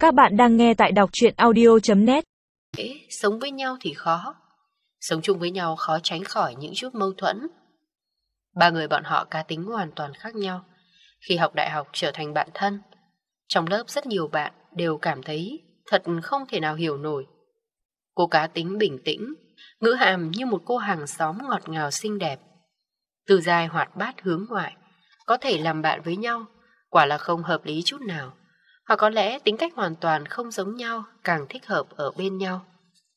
Các bạn đang nghe tại đọc truyện audio.net. Sống với nhau thì khó. Sống chung với nhau khó tránh khỏi những chút mâu thuẫn. Ba người bọn họ cá tính hoàn toàn khác nhau. Khi học đại học trở thành bạn thân, trong lớp rất nhiều bạn đều cảm thấy thật không thể nào hiểu nổi. Cô cá tính bình tĩnh, ngữ hàm như một cô hàng xóm ngọt ngào xinh đẹp. Từ dài hoạt bát hướng ngoại, có thể làm bạn với nhau, quả là không hợp lý chút nào. Hoặc có lẽ tính cách hoàn toàn không giống nhau càng thích hợp ở bên nhau.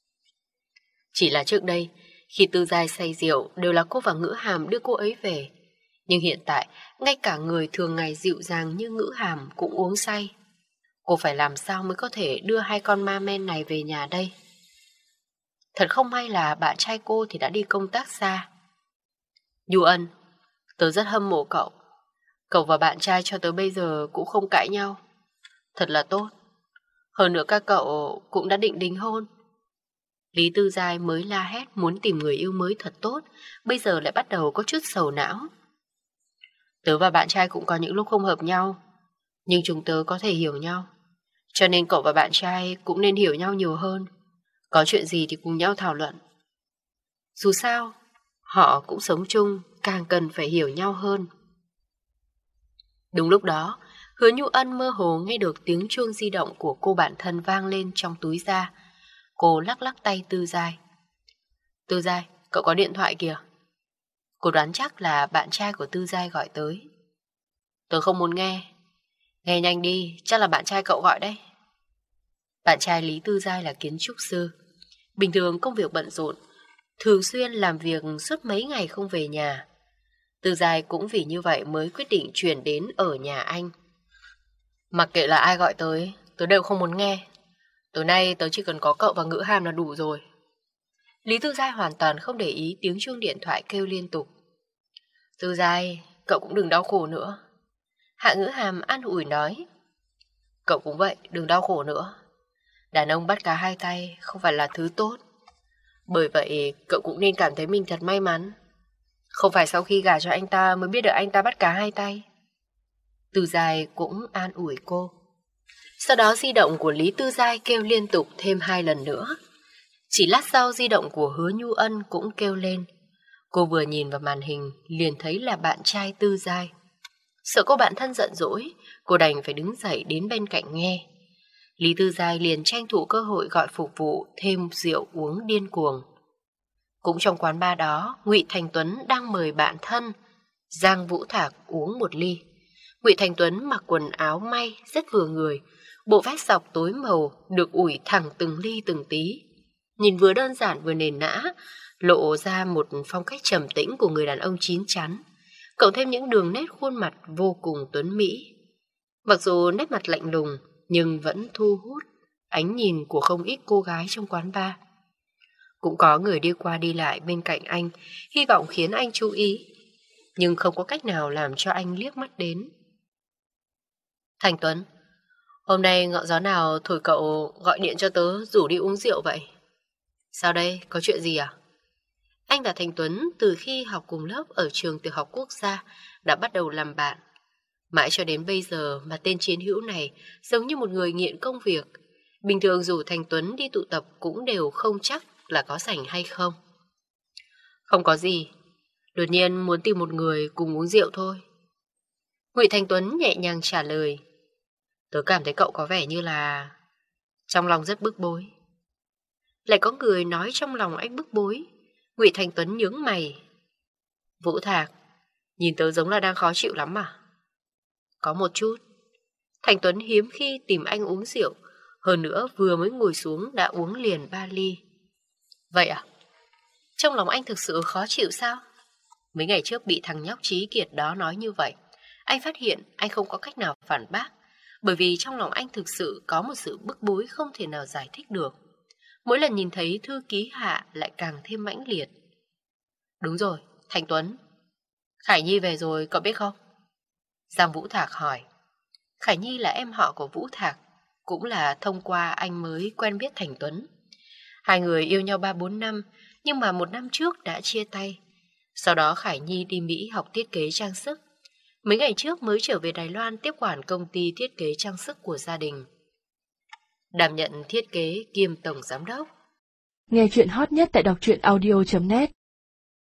Chỉ là trước đây, khi Tư Giai say rượu đều là cô và Ngữ Hàm đưa cô ấy về. Nhưng hiện tại, ngay cả người thường ngày dịu dàng như Ngữ Hàm cũng uống say. Cô phải làm sao mới có thể đưa hai con ma men này về nhà đây? Thật không may là bạn trai cô thì đã đi công tác xa. Nhu Ân, tớ rất hâm mộ cậu. Cậu và bạn trai cho tới bây giờ cũng không cãi nhau. Thật là tốt. Hơn nữa các cậu cũng đã định đính hôn. Lý Tư Giai mới la hét muốn tìm người yêu mới thật tốt, bây giờ lại bắt đầu có chút sầu não. Tớ và bạn trai cũng có những lúc không hợp nhau, nhưng chúng tớ có thể hiểu nhau. Cho nên cậu và bạn trai cũng nên hiểu nhau nhiều hơn. Có chuyện gì thì cùng nhau thảo luận. Dù sao, họ cũng sống chung, càng cần phải hiểu nhau hơn. Đúng lúc đó, Hứa Nhu Ân mơ hồ nghe được tiếng chuông di động của cô bạn thân vang lên trong túi da. Cô lắc lắc tay Tư Giai. Tư Giai, cậu có điện thoại kìa. Cô đoán chắc là bạn trai của Tư Giai gọi tới. Tớ không muốn nghe. Nghe nhanh đi, chắc là bạn trai cậu gọi đấy. Bạn trai Lý Tư Giai là kiến trúc sư. Bình thường công việc bận rộn, thường xuyên làm việc suốt mấy ngày không về nhà. Tư Giai cũng vì như vậy mới quyết định chuyển đến ở nhà anh. Mặc kệ là ai gọi tới, tớ đều không muốn nghe. Tối nay tớ chỉ cần có cậu và Ngữ Hàm là đủ rồi. Lý Tư Giai hoàn toàn không để ý tiếng chuông điện thoại kêu liên tục. Tư Giai, cậu cũng đừng đau khổ nữa. Hạ Ngữ Hàm an ủi nói. Cậu cũng vậy, đừng đau khổ nữa. Đàn ông bắt cá hai tay không phải là thứ tốt. Bởi vậy cậu cũng nên cảm thấy mình thật may mắn. Không phải sau khi gả cho anh ta mới biết được anh ta bắt cá hai tay. Tư Giai cũng an ủi cô. Sau đó di động của Lý Tư Giai kêu liên tục thêm 2 lần nữa. Chỉ lát sau di động của Hứa Nhu Ân cũng kêu lên. Cô vừa nhìn vào màn hình liền thấy là bạn trai Tư Giai. Sợ cô bạn thân giận dỗi, cô đành phải đứng dậy đến bên cạnh nghe. Lý Tư Giai liền tranh thủ cơ hội gọi phục vụ thêm rượu uống điên cuồng. Cũng trong quán bar đó, Ngụy Thành Tuấn đang mời bạn thân Giang Vũ Thạc uống một ly. Ngụy Thành Tuấn mặc quần áo may rất vừa người, bộ vest dọc tối màu được ủi thẳng từng ly từng tí. Nhìn vừa đơn giản vừa nền nã, lộ ra một phong cách trầm tĩnh của người đàn ông chín chắn, cộng thêm những đường nét khuôn mặt vô cùng tuấn mỹ. Mặc dù nét mặt lạnh lùng, nhưng vẫn thu hút ánh nhìn của không ít cô gái trong quán bar. Cũng có người đi qua đi lại bên cạnh anh, hy vọng khiến anh chú ý, nhưng không có cách nào làm cho anh liếc mắt đến. Thành Tuấn, hôm nay ngọn gió nào thổi cậu gọi điện cho tớ rủ đi uống rượu vậy? Sao đây, có chuyện gì à? Anh và Thành Tuấn từ khi học cùng lớp ở trường tiểu học quốc gia đã bắt đầu làm bạn. Mãi cho đến bây giờ mà tên chiến hữu này giống như một người nghiện công việc. Bình thường rủ Thành Tuấn đi tụ tập cũng đều không chắc là có rảnh hay không. Không có gì, đột nhiên muốn tìm một người cùng uống rượu thôi. Ngụy Thành Tuấn nhẹ nhàng trả lời. Tớ cảm thấy cậu có vẻ như là trong lòng rất bức bối. Lại có người nói trong lòng anh bức bối. Ngụy Thành Tuấn nhướng mày. Vũ Thạc, nhìn tớ giống là đang khó chịu lắm à? Có một chút. Thành Tuấn hiếm khi tìm anh uống rượu, hơn nữa vừa mới ngồi xuống đã uống liền 3 ly. Vậy à? Trong lòng anh thực sự khó chịu sao? Mấy ngày trước bị thằng nhóc Trí Kiệt đó nói như vậy, anh phát hiện anh không có cách nào phản bác, bởi vì trong lòng anh thực sự có một sự bức bối không thể nào giải thích được. Mỗi lần nhìn thấy thư ký Hạ lại càng thêm mãnh liệt. Đúng rồi, Thành Tuấn. Khải Nhi về rồi, cậu biết không? Giang Vũ Thạc hỏi. Khải Nhi là em họ của Vũ Thạc, cũng là thông qua anh mới quen biết Thành Tuấn. Hai người yêu nhau 3-4 năm, nhưng mà 1 năm trước đã chia tay. Sau đó Khải Nhi đi Mỹ học thiết kế trang sức. Mấy ngày trước mới trở về Đài Loan tiếp quản công ty thiết kế trang sức của gia đình. đảm nhận thiết kế kiêm tổng giám đốc. Nghe chuyện hot nhất tại đọc truyện audio.net